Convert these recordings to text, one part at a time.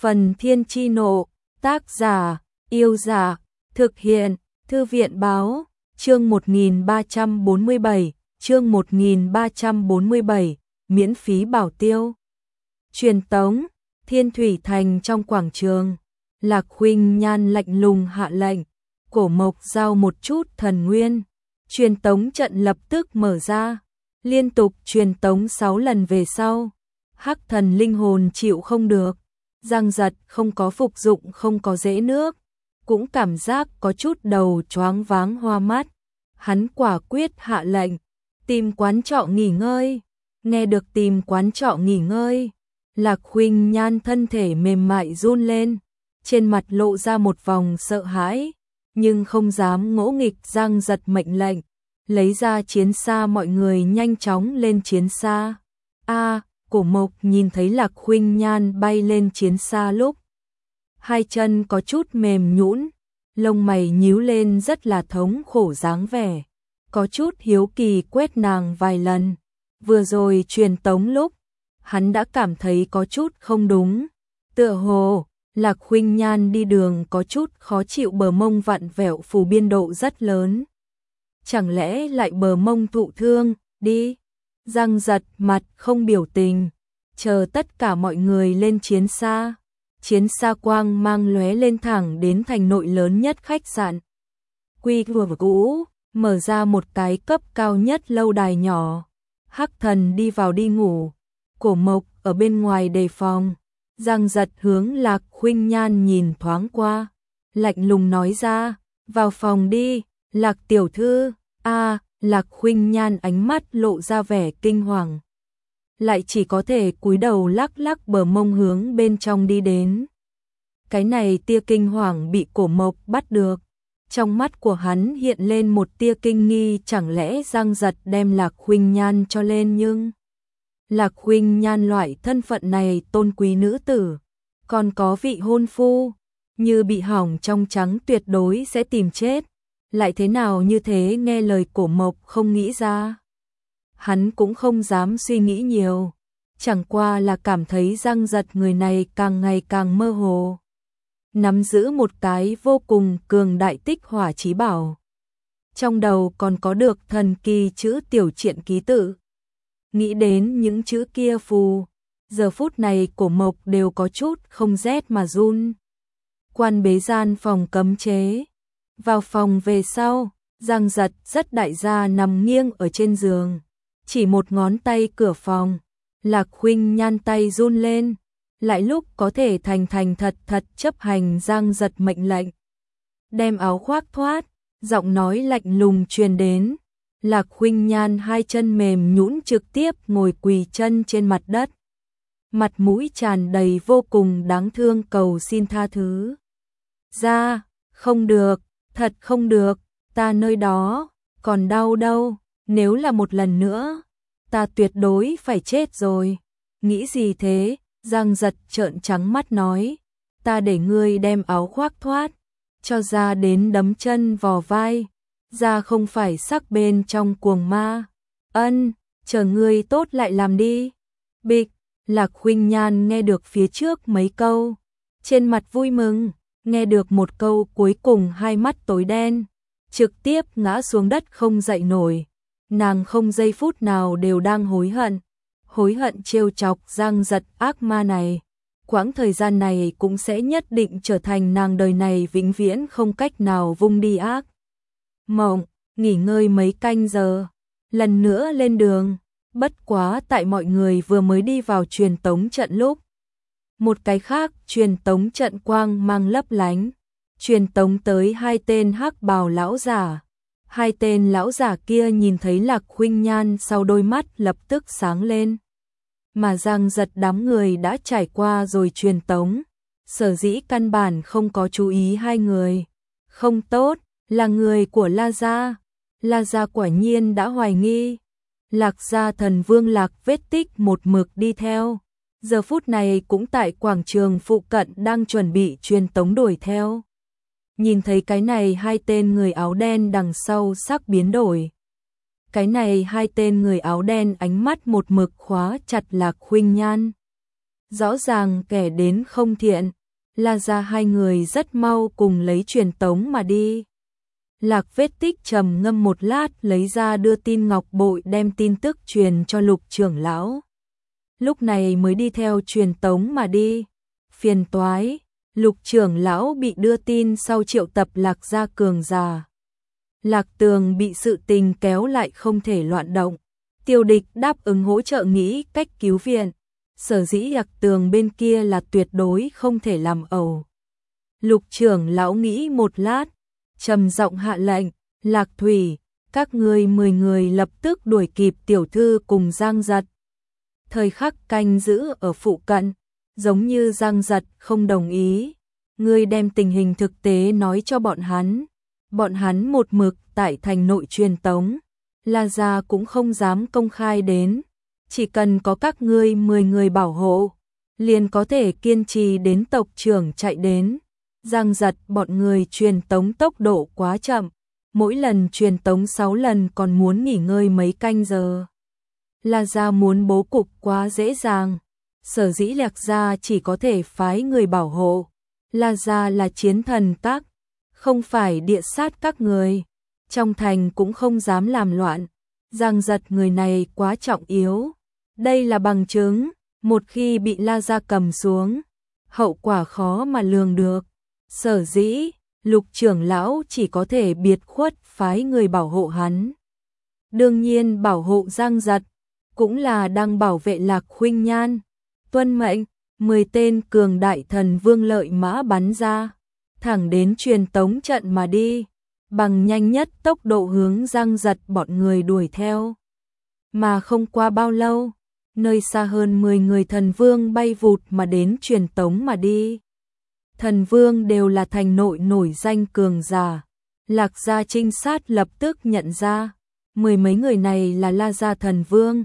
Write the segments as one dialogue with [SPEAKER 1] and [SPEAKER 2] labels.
[SPEAKER 1] Phần Thiên Chi Nộ, tác giả, Yêu Giả, thực hiện, Thư viện Báo, chương 1347, miễn phí bảo tiêu. Truyền tống, Thiên Thủy Thành trong quảng trường, Lạc Khuynh Nhan lạnh lùng hạ lệnh, Cổ Mộc giao một chút thần nguyên, truyền tống trận lập tức mở ra, liên tục truyền tống 6 lần về sau. Hắc thần linh hồn chịu không được, Giang Giật không có phục dụng, không có dễ nước, cũng cảm giác có chút đầu choáng váng hoa mắt. Hắn quả quyết hạ lệnh, tìm quán trọ nghỉ ngơi. Nghe được tìm quán trọ nghỉ ngơi, Lạc Khuynh Nhan thân thể mềm mại run lên, trên mặt lộ ra một vòng sợ hãi, nhưng không dám ngỗ nghịch. Giang Giật mệnh lệnh, lấy ra chiến xa, mọi người nhanh chóng lên chiến xa. Cổ Mộc nhìn thấy Lạc Khuynh Nhan bay lên chiến xa lúc, hai chân có chút mềm nhũn, lông mày nhíu lên rất là thống khổ dáng vẻ, có chút hiếu kỳ quét nàng vài lần. Vừa rồi truyền tống lúc, hắn đã cảm thấy có chút không đúng, tựa hồ Lạc Khuynh Nhan đi đường có chút khó chịu, bờ mông vặn vẹo phù biên độ rất lớn. Chẳng lẽ lại bờ mông thụ thương đi? Giang Giật mặt không biểu tình, chờ tất cả mọi người lên chiến xa. Chiến xa quang mang lóe lên thẳng đến thành nội lớn nhất khách sạn quy cũ, mở ra một cái cấp cao nhất lâu đài nhỏ. Hắc thần đi vào đi ngủ, Cổ Mộc ở bên ngoài đề phòng. Giang Giật hướng Lạc Khuynh Nhan nhìn thoáng qua, lạnh lùng nói ra, vào phòng đi, Lạc tiểu thư. Lạc Khuynh Nhan ánh mắt lộ ra vẻ kinh hoàng, lại chỉ có thể cúi đầu lắc lắc bờ mông hướng bên trong đi đến. Cái này tia kinh hoàng bị Cổ Mộc bắt được, trong mắt của hắn hiện lên một tia kinh nghi, chẳng lẽ Giang Giật đem Lạc Khuynh Nhan cho lên? Nhưng Lạc Khuynh Nhan loại thân phận này, tôn quý nữ tử, còn có vị hôn phu, như bị hỏng trong trắng tuyệt đối sẽ tìm chết. Lại thế nào như thế? Nghe lời Cổ Mộc không nghĩ ra, hắn cũng không dám suy nghĩ nhiều, chẳng qua là cảm thấy Giang Giật người này càng ngày càng mơ hồ, nắm giữ một cái vô cùng cường đại tích hỏa chí bảo, trong đầu còn có được thần kỳ chữ tiểu triện ký tự. Nghĩ đến những chữ kia phù, giờ phút này Cổ Mộc đều có chút không rét mà run. Quan bế gian phòng cấm chế, vào phòng về sau, Giang Giật rất đại gia nằm nghiêng ở trên giường, chỉ một ngón tay cửa phòng. Lạc Khuynh Nhan tay run lên, lại lúc có thể thành thật chấp hành Giang Giật mệnh lệnh, đem áo khoác thoát. Giọng nói lạnh lùng truyền đến, Lạc Khuynh Nhan hai chân mềm nhũn trực tiếp ngồi quỳ chân trên mặt đất, mặt mũi tràn đầy vô cùng đáng thương cầu xin tha thứ. Không được, thật không được, ta nơi đó còn đau đâu, nếu là một lần nữa, ta tuyệt đối phải chết rồi. Nghĩ gì thế? Giang Giật trợn trắng mắt nói, ta để ngươi đem áo khoác thoát, cho ra đến đấm chân vò vai, ra không phải sắc bên trong cuồng ma. Chờ ngươi tốt lại làm đi. Bịch. Lạc Khuynh Nhan nghe được phía trước mấy câu, trên mặt vui mừng, nghe được một câu cuối cùng hai mắt tối đen, trực tiếp ngã xuống đất không dậy nổi. Nàng không giây phút nào đều đang hối hận trêu chọc Giang Giật ác ma này. Quãng thời gian này cũng sẽ nhất định trở thành nàng đời này vĩnh viễn không cách nào vung đi ác mộng. Nghỉ ngơi mấy canh giờ, lần nữa lên đường. Bất quá tại mọi người vừa mới đi vào truyền tống trận lúc, một cái khác truyền tống trận quang mang lấp lánh, truyền tống tới hai tên hắc bào lão giả. Hai tên lão giả kia nhìn thấy Lạc Khuynh Nhan sau đôi mắt lập tức sáng lên. Mà Giang Giật đám người đã trải qua rồi truyền tống, sở dĩ căn bản không có chú ý hai người. Không tốt, là người của La Gia. La Gia quả nhiên đã hoài nghi. Lạc Gia thần vương Lạc vết tích một mực đi theo, giờ phút này cũng tại quảng trường phụ cận đang chuẩn bị truyền tống đuổi theo. Nhìn thấy cái này hai tên người áo đen đằng sau sắc biến đổi. Cái này hai tên người áo đen ánh mắt một mực khóa chặt Lạc Khuynh Nhan. rõ ràng kẻ đến không thiện. La gia hai người rất mau cùng lấy truyền tống mà đi. Lạc Vết Tích trầm ngâm một lát, lấy ra đưa tin ngọc bội, đem tin tức truyền cho Lục trưởng lão. Lúc này mới đi theo truyền tống mà đi. Phiền toái, Lục trưởng lão bị đưa tin sau triệu tập Lạc gia cường giả. Lạc Tường bị sự tình kéo lại không thể loạn động. Tiêu Địch đáp ứng hỗ trợ nghĩ cách cứu viện. Sở dĩ Lạc Tường bên kia là tuyệt đối không thể làm ẩu. Lục trưởng lão nghĩ một lát, trầm giọng hạ lệnh, Lạc Thủy, các ngươi 10 người lập tức đuổi kịp tiểu thư cùng Giang Giật. Thời khắc canh giữ ở phụ cận, giống như Giang Giật không đồng ý. Ngươi đem tình hình thực tế nói cho bọn hắn. Bọn hắn một mực tại thành nội truyền tống. La gia cũng không dám công khai đến. Chỉ cần có các ngươi 10 người bảo hộ, liền có thể kiên trì đến tộc trưởng chạy đến. Giang Giật bọn người truyền tống tốc độ quá chậm, mỗi lần truyền tống 6 lần còn muốn nghỉ ngơi mấy canh giờ. La gia muốn bố cục quá dễ dàng, sở dĩ Lạc gia chỉ có thể phái người bảo hộ. La gia là chiến thần các, không phải địa sát các người, trong thành cũng không dám làm loạn. Giang Giật người này quá trọng yếu, đây là bằng chứng, một khi bị La gia cầm xuống, hậu quả khó mà lường được. Sở dĩ, Lục trưởng lão chỉ có thể biệt khuất phái người bảo hộ hắn. Đương nhiên bảo hộ Giang Giật, cũng là đang bảo vệ Lạc Khuynh Nhan. Tuân mệnh, 10 tên cường đại thần vương lợi mã bắn ra, thẳng đến truyền tống trận mà đi, bằng nhanh nhất tốc độ hướng Giang Giật bọn người đuổi theo. Mà không qua bao lâu, nơi xa hơn 10 người thần vương bay vụt mà đến truyền tống mà đi. Thần vương đều là thành nội nổi danh cường giả. Lạc gia trinh sát lập tức nhận ra, 10 mấy người này là La gia thần vương.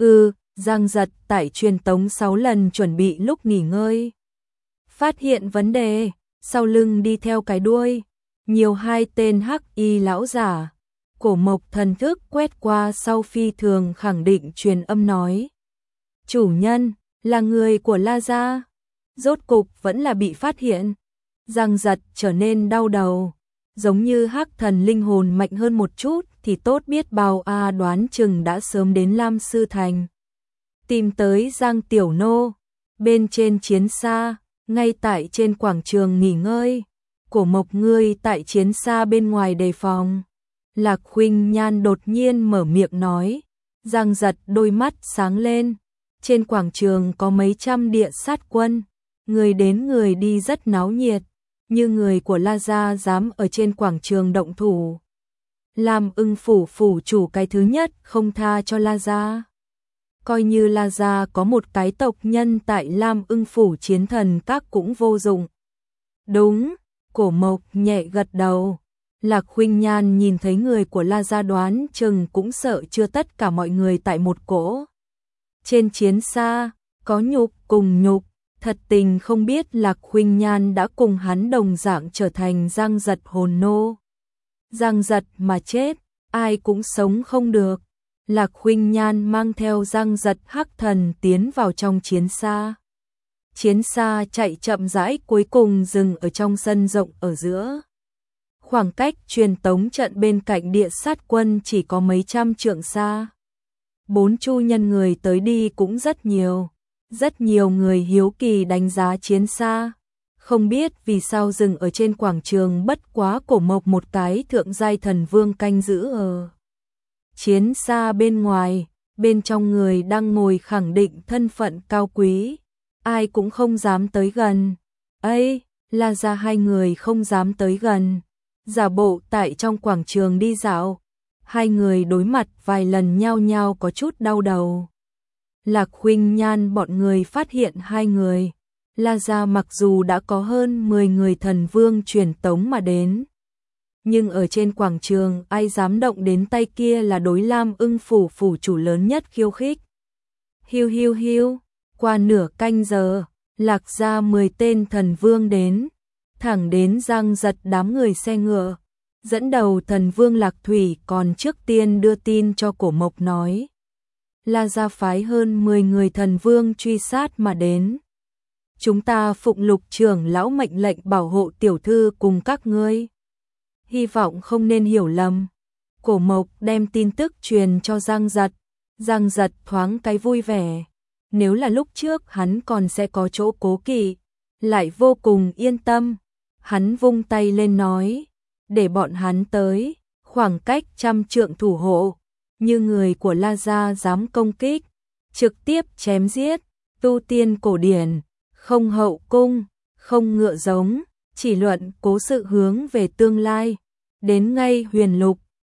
[SPEAKER 1] Giang Giật tại truyền tống 6 lần chuẩn bị lúc nghỉ ngơi. Phát hiện vấn đề, sau lưng đi theo cái đuôi, nhiều 2 tên hắc y lão giả. Cổ Mộc thần thức quét qua sau phi thường khẳng định truyền âm nói. Chủ nhân, là người của La gia. Rốt cục vẫn là bị phát hiện. Giang Giật trở nên đau đầu, giống như hắc thần linh hồn mạnh hơn một chút thì tốt biết bao đoán chừng đã sớm đến Lam Sư Thành. Tìm tới Giang Tiểu Nô, bên trên chiến xa, ngay tại trên quảng trường nghỉ ngơi. Cổ Mộc ngươi tại chiến xa bên ngoài đề phòng. Lạc Khuynh Nhan đột nhiên mở miệng nói. Giang Giật đôi mắt sáng lên. Trên quảng trường có mấy trăm địa sát quân, người đến người đi rất náo nhiệt, như người của La gia dám ở trên quảng trường động thủ. Lam Ưng phủ phủ chủ cái thứ nhất không tha cho La gia. Coi như La gia có một cái tộc nhân tại Lam Ưng phủ chiến thần các cũng vô dụng. Đúng, Cổ Mộc nhẹ gật đầu. Lạc Khuynh Nhan nhìn thấy người của La gia đoán chừng cũng sợ chưa tất cả mọi người tại một cỗ. Trên chiến xa, có nhục cùng nhục, thật tình không biết Lạc Khuynh Nhan đã cùng hắn đồng dạng trở thành Giang Giật hồn nô. Giang Giật mà chết, ai cũng sống không được. Lạc Khuynh Nhan mang theo Giang Giật hắc thần tiến vào trong chiến xa. Chiến xa chạy chậm rãi cuối cùng dừng ở trong sân rộng ở giữa. Khoảng cách truyền tống trận bên cạnh địa sát quân chỉ có mấy trăm trượng xa. 4 chu nhân người tới đi cũng rất nhiều. Rất nhiều người hiếu kỳ đánh giá chiến xa. Không biết vì sao dừng ở trên quảng trường, bất quá Cổ Mộc một cái thượng giai thần vương canh giữ ở chiến xa bên ngoài. Bên trong người đang ngồi khẳng định thân phận cao quý. Ai cũng không dám tới gần. La gia hai người không dám tới gần. Giả bộ tại trong quảng trường đi dạo. Hai người đối mặt vài lần nhao nhao có chút đau đầu. Lạc Khuynh Nhan bọn người phát hiện hai người. La gia mặc dù đã có hơn 10 người thần vương truyền tống mà đến, nhưng ở trên quảng trường ai dám động đến tay kia là đối Lam Ưng phủ phủ chủ lớn nhất khiêu khích. Hiu hiu hiu, qua nửa canh giờ, Lạc gia 10 tên thần vương đến, thẳng đến Giang Giật đám người xe ngựa. Dẫn đầu thần vương Lạc Thủy còn trước tiên đưa tin cho Cổ Mộc nói. La gia phái hơn 10 người thần vương truy sát mà đến. chúng ta phụng Lục trưởng lão mệnh lệnh bảo hộ tiểu thư cùng các ngươi. Hy vọng không nên hiểu lầm. Cổ Mộc đem tin tức truyền cho Giang Giật. Giang Giật thoáng cái vui vẻ. Nếu là lúc trước hắn còn sẽ có chỗ cố kỵ, lại vô cùng yên tâm. Hắn vung tay lên nói, để bọn hắn tới, khoảng cách 100 trượng thủ hộ, như người của La Gia dám công kích, trực tiếp chém giết, tu tiên cổ điển, không hậu cung, không ngựa giống, chỉ luận cố sự hướng về tương lai, đến ngay Huyền Lục,